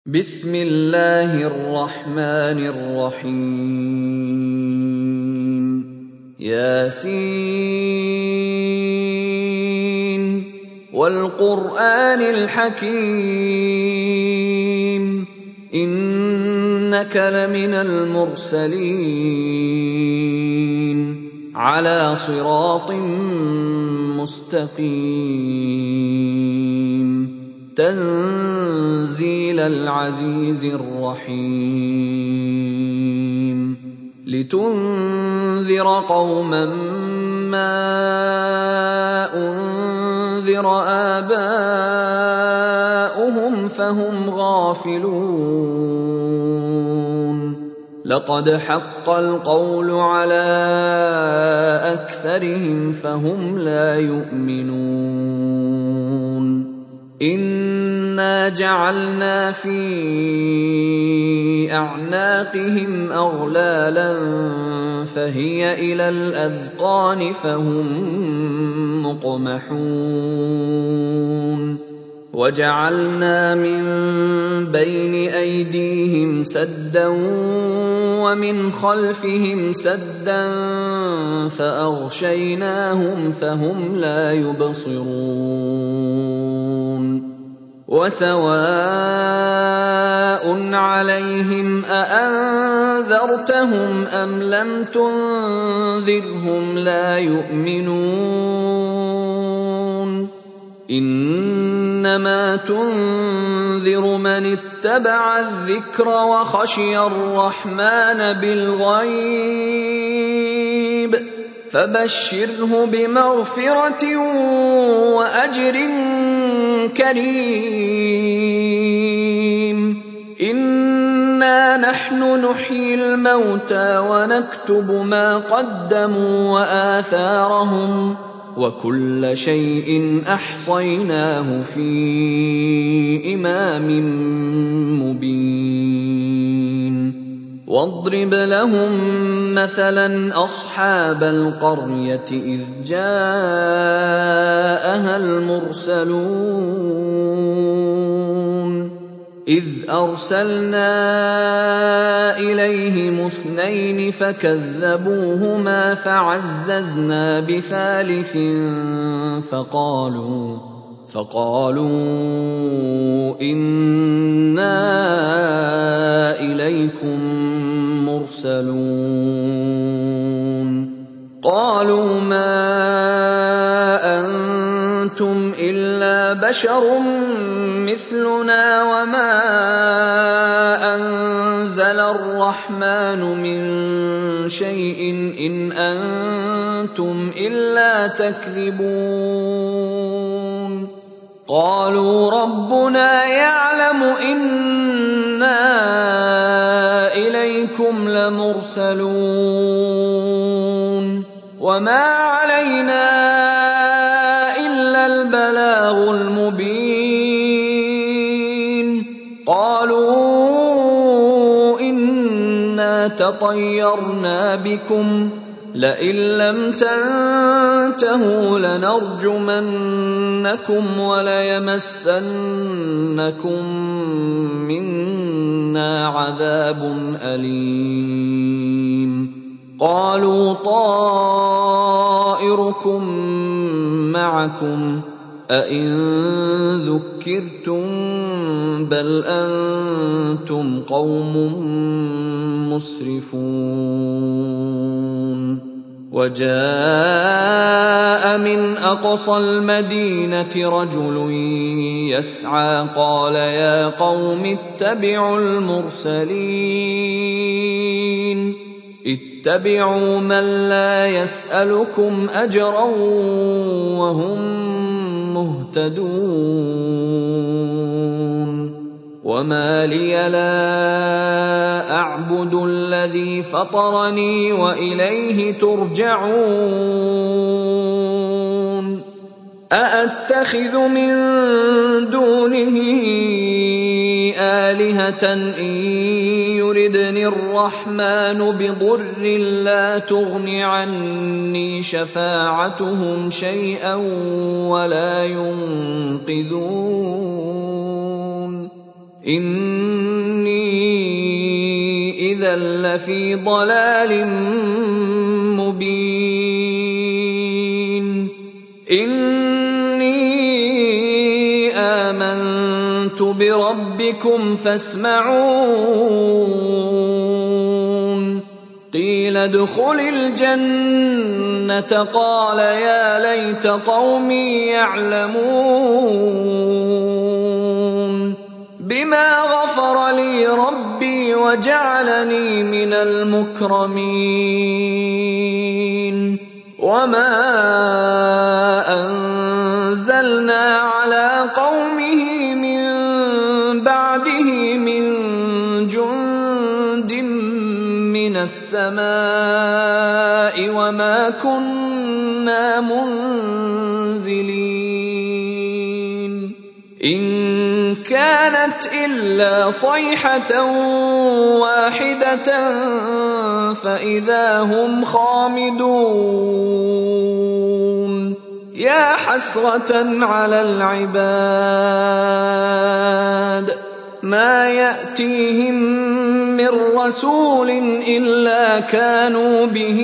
بسم الله الرحمن الرحيم ياسين والقرآن الحكيم إنك لمن المرسلين على صراط مستقيم تنزيل العزيز الرحيم لتنذر قوما ما أنذر آباؤهم فهم غافلون لقد حق القول على أكثرهم فهم لا يؤمنون إنا جعلنا في أعناقهم أغلالا فهي إلى الأذقان فهم مقمحون وجعلنا من بين أيديهم سدا ومن خلفهم سدا فأغشيناهم فهم لا يبصرون وسواء عليهم أأنذرتهم أم لم تنذرهم لا يؤمنون إنما تنذر من اتبع الذكر وخشي الرحمن بالغيب فبشره بمغفرة وأجر كريم إنا نحن نحيي الموتى ونكتب ما قدموا وآثارهم وكل شيء أحصيناه في إمام مبين واضرب لهم مثلا أصحاب القرية إذ جاءها المرسلون إذ أرسلنا إليهم 2 فكذبوهما فعززنا بثالث فقالوا إنا إليكم مرسلون قالوا ما أنتم إلا بشر مثلنا وما أنزل الرحمن من شيء إن أنتم إلا تكذبون قالوا ربنا يعلم إنا إليكم لمرسلون وما علينا إلا البلاغ المبين قالوا إنا تطيرنا بكم لئن لم تنتهوا لنرجمنكم وليمسنكم منا عذاب أليم قالوا طائركم معكم أئن ذكرتم بل أنتم قوم مسرفون وجاء من أقصى المدينة رجل يسعى قال يا قوم اتبعوا المرسلين اتبعوا من لا يسألكم أجرا وهم مهتدون وما لي لا أعبد الذي فطرني وإليه ترجعون أأتخذ من دونه آلهة إن يردني الرحمن بضر لا تغن عني شفاعتهم شيئا ولا ينقذون إني إذا لفي ضلال مبين إني آمنت بربكم فاسمعون قيل ادخل الجنة قال يا ليت قومي يعلمون بما غفر لي ربي وجعلني من المكرمين وما أنزلنا على قومه من بعده من جند من السماء وما كنا منزلين إن كانت إلا صيحة واحدة فإذا هم خامدون يا حسرة على العباد ما يأتيهم من رسول إلا كانوا به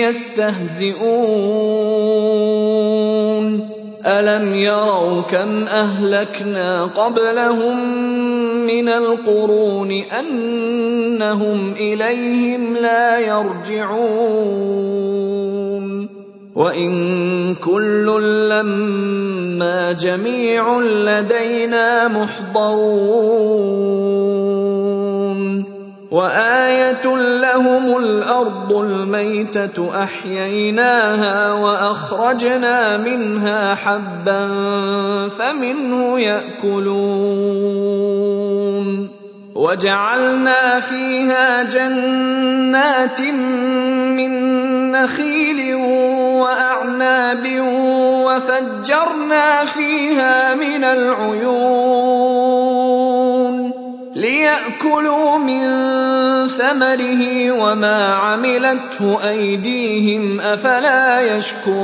يستهزئون ألم يروا كم أهلكنا قبلهم من القرون أنهم إليهم لا يرجعون وإن كل لما جميع لدينا محضرون وآية لهم الأرض الميتة أحييناها وأخرجنا منها حبا فمنه يأكلون وجعلنا فيها جنات من نخيل وأعناب وفجرنا فيها من العيون ليأكلوا من ثمره وما عملته أيديهم أفلا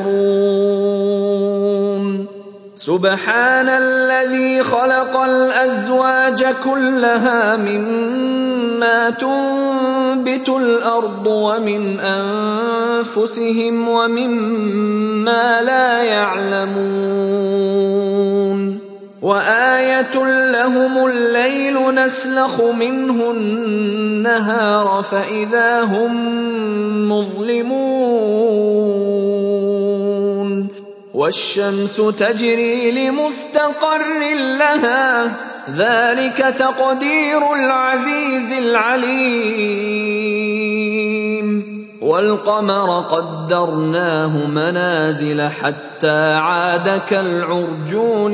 يشكرون سبحان الذي خلق الأزواج كلها مما تنبت الأرض ومن أنفسهم ومما لا يعلمون وآية لهم الليل نسلخ منه النهار فإذا هم مظلمون والشمس تجري لمستقر لها ذلك تقدير العزيز العليم والقمر قدرناه منازل حتى عاد كالعرجون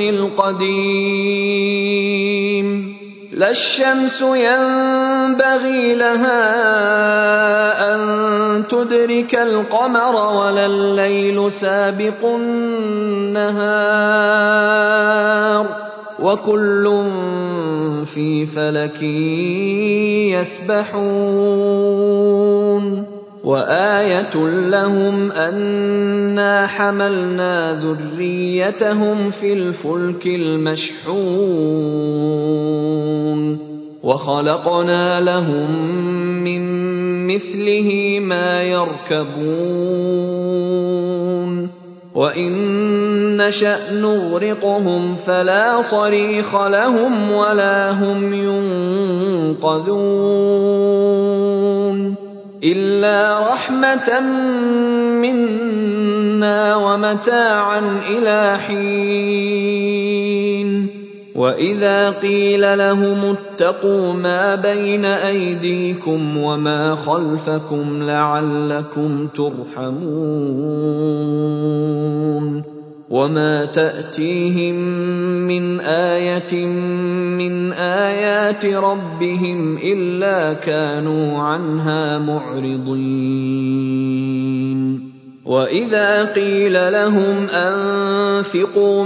القديم لا الشمس ينبغي لها أن تدرك القمر ولا الليل سابق النهار وكل في فلك يسبحون وآية لهم أنا حملنا ذريتهم في الفلك المشحون وخلقنا لهم من مثله ما يركبون وإن نشأ نغرقهم فلا صريخ لهم ولا هم ينقذون إلا رحمة منا ومتاعا إلى حين وإذا قيل لهم اتقوا ما بين أيديكم وما خلفكم لعلكم ترحمون وما تأتيهم من آية من آيات ربهم إلا كانوا عنها معرضين وإذا قيل لهم أنفقوا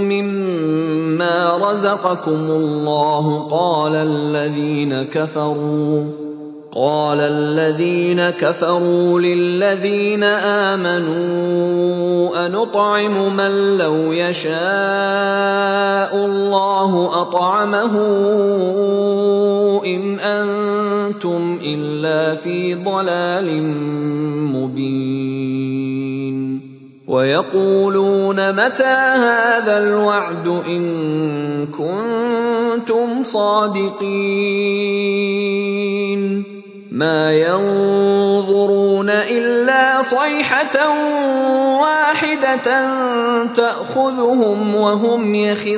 مما رزقكم الله قال الذين كفروا للذين آمنوا أنطعم من لو يشاء الله أطعمه إن أنتم إلا في ضلال مبين ويقولون متى هذا الوعد إن كنتم صادقين ما ينظرون إلا صيحة واحدة تأخذهم وهم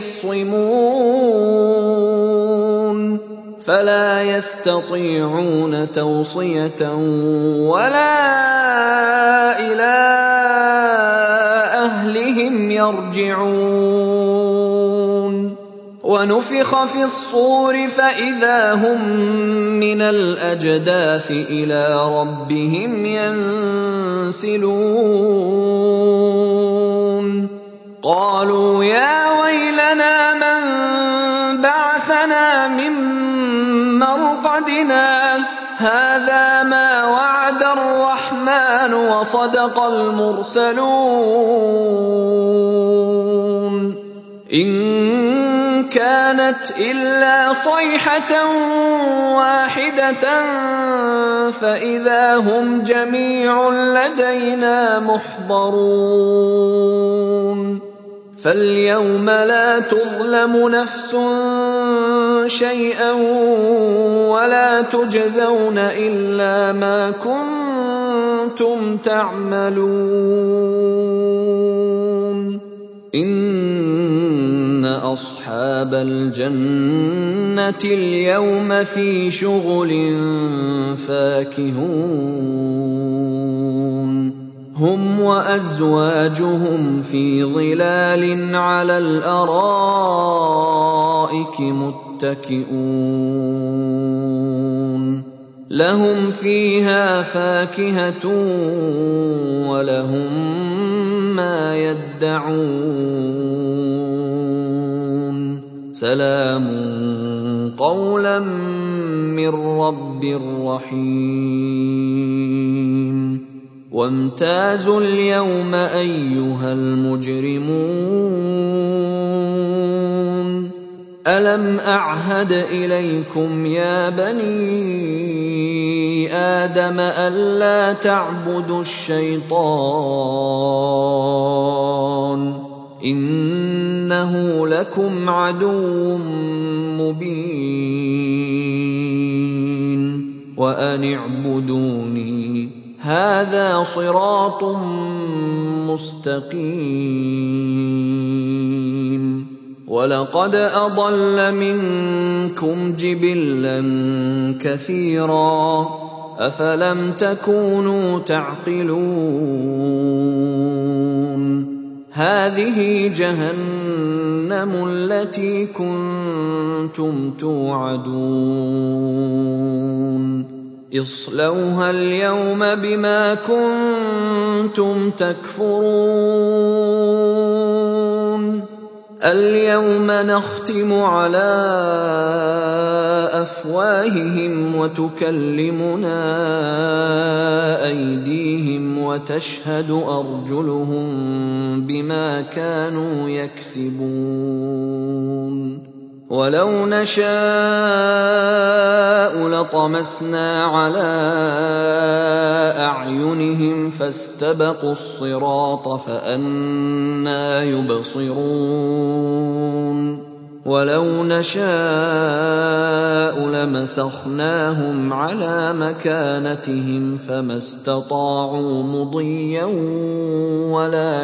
يخصمون فلا يستطيعون توصية ولا إلى أهلهم يرجعون ونفخ في الصور فإذا هم من الأجداث إلى ربهم ينسلون قالوا يا ويلنا من بعثنا من مرقدنا هذا ما وعد الرحمن وصدق المرسلون إن كانت إلا صيحة واحدة فإذا هم جميع لدينا محضرون فاليوم لا تظلم نفس شيئا ولا تجزون إلا ما كنتم تعملون إن أصحاب الجنة اليوم في شغل فاكهون هم وأزواجهم في ظلال على الأرائك متكئون لهم فيها فاكهة ولهم ما يدعون سلام قولا من رب رحيم وامتازوا اليوم أيها المجرمون ألم أعهد إليكم يا بني آدم ألا تعبدوا الشيطان إنه لكم عدو مبين وأن اعبدوني هذا صراط مستقيم ولقد أضل منكم جبلا كثيرا أفلم تكونوا تعقلون هذه جهنم التي كنتم توعدون اصلوها اليوم بما كنتم تكفرون اليوم نختم على أفواههم وتكلمنا أيديهم وتشهد أرجلهم بما كانوا يكسبون ولو نشاء لطمسنا على أعينهم فاستبقوا الصراط فأنى يبصرون ولو نشاء لمسخناهم على مكانتهم فما استطاعوا مضيا ولا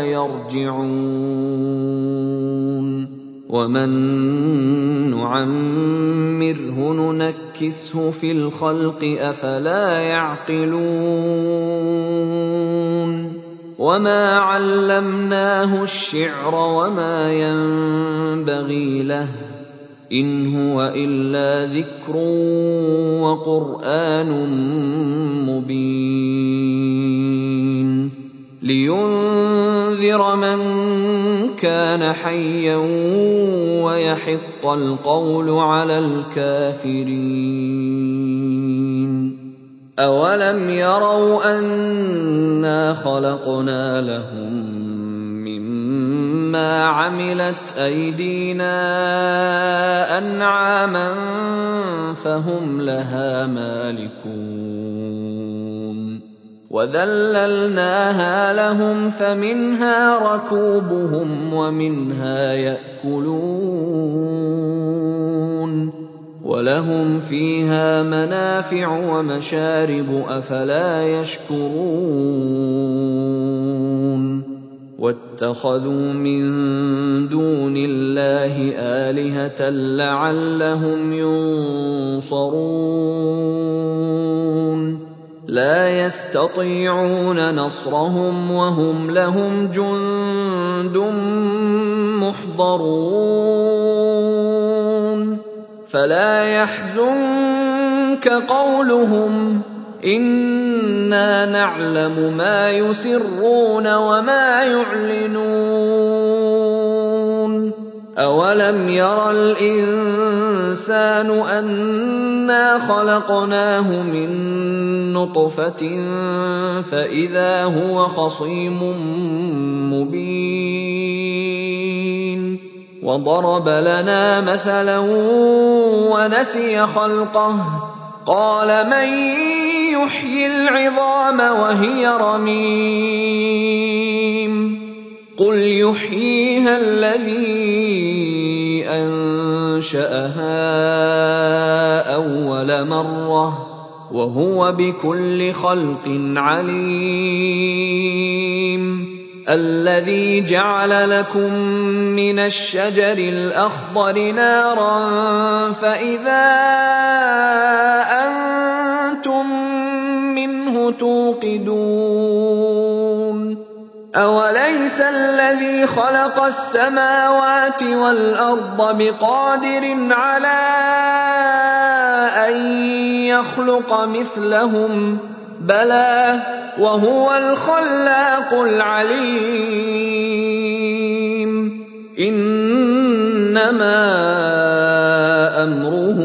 يرجعون ومن نعمره ننكسه في الخلق أفلا يعقلون وما علمناه الشعر وما ينبغي له إن هو إلا ذكر وقرآن مبين لينذر من كان حيا ويحق القول على الكافرين أَوَلَمْ يَرَوْا أَنَّا خَلَقْنَا لَهُم مِّمَّا عَمِلَتْ أَيْدِينَا أَنْعَامًا فَهُمْ لَهَا مَالِكُونَ وَذَلَّلْنَاهَا لَهُمْ فَمِنْهَا رَكُوبُهُمْ وَمِنْهَا يَأْكُلُونَ وَلَهُمْ فِيهَا مَنَافِعُ وَمَشَارِبُ أَفَلَا يَشْكُرُونَ وَاتَّخَذُوا مِن دُونِ اللَّهِ آلِهَةً لَّعَلَّهُمْ يُنصَرُونَ لَا يَسْتَطِيعُونَ نَصْرَهُمْ وَهُمْ لَهُمْ جُندٌ مُّحْضَرُونَ فَلَا يَحْزُنكَ قَوْلُهُمْ إِنَّا نَعْلَمُ مَا يُسِرُّونَ وَمَا يُعْلِنُونَ أَوَلَمْ يَرَ الْإِنسَانُ أَنَّا خَلَقْنَاهُ مِن نُّطْفَةٍ فَإِذَا هُوَ خَصِيمٌ مُّبِينٌ وَضَرَبَ لَنَا مَثَلًا وَنَسِيَ خَلْقَهُ قَالَ مَن يُحْيِي الْعِظَامَ وَهِيَ رَمِيمٌ قُلْ يُحْيِيهَا الَّذِي أَنشَأَهَا أَوَّلَ مَرَّةٍ وَهُوَ بِكُلِّ خَلْقٍ عَلِيمٌ الَّذِي جَعَلَ لَكُم مِّنَ الشَّجَرِ الْأَخْضَرِ نَارًا فَإِذَا أَنتُم مِّنْهُ تُوقِدُونَ أَوَلَيْسَ الَّذِي خَلَقَ السَّمَاوَاتِ وَالْأَرْضَ بِقَادِرٍ عَلَىٰ أَن يَخْلُقَ مِثْلَهُم بَلَىٰ وَهُوَ الْخَلَّاقُ الْعَلِيمُ إِنَّمَا أَمْرُهُ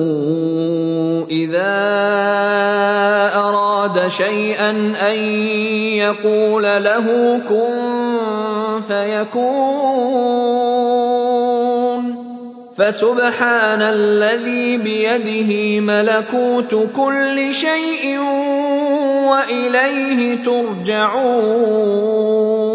إِذَا أَرَادَ شَيْئًا أَن يَقُولَ لَهُ كُن فَيَكُونُ فَسُبْحَانَ الَّذِي بِيَدِهِ مَلَكُوتُ كُلِّ شَيْءٍ وَإِلَيْهِ تُرْجَعُونَ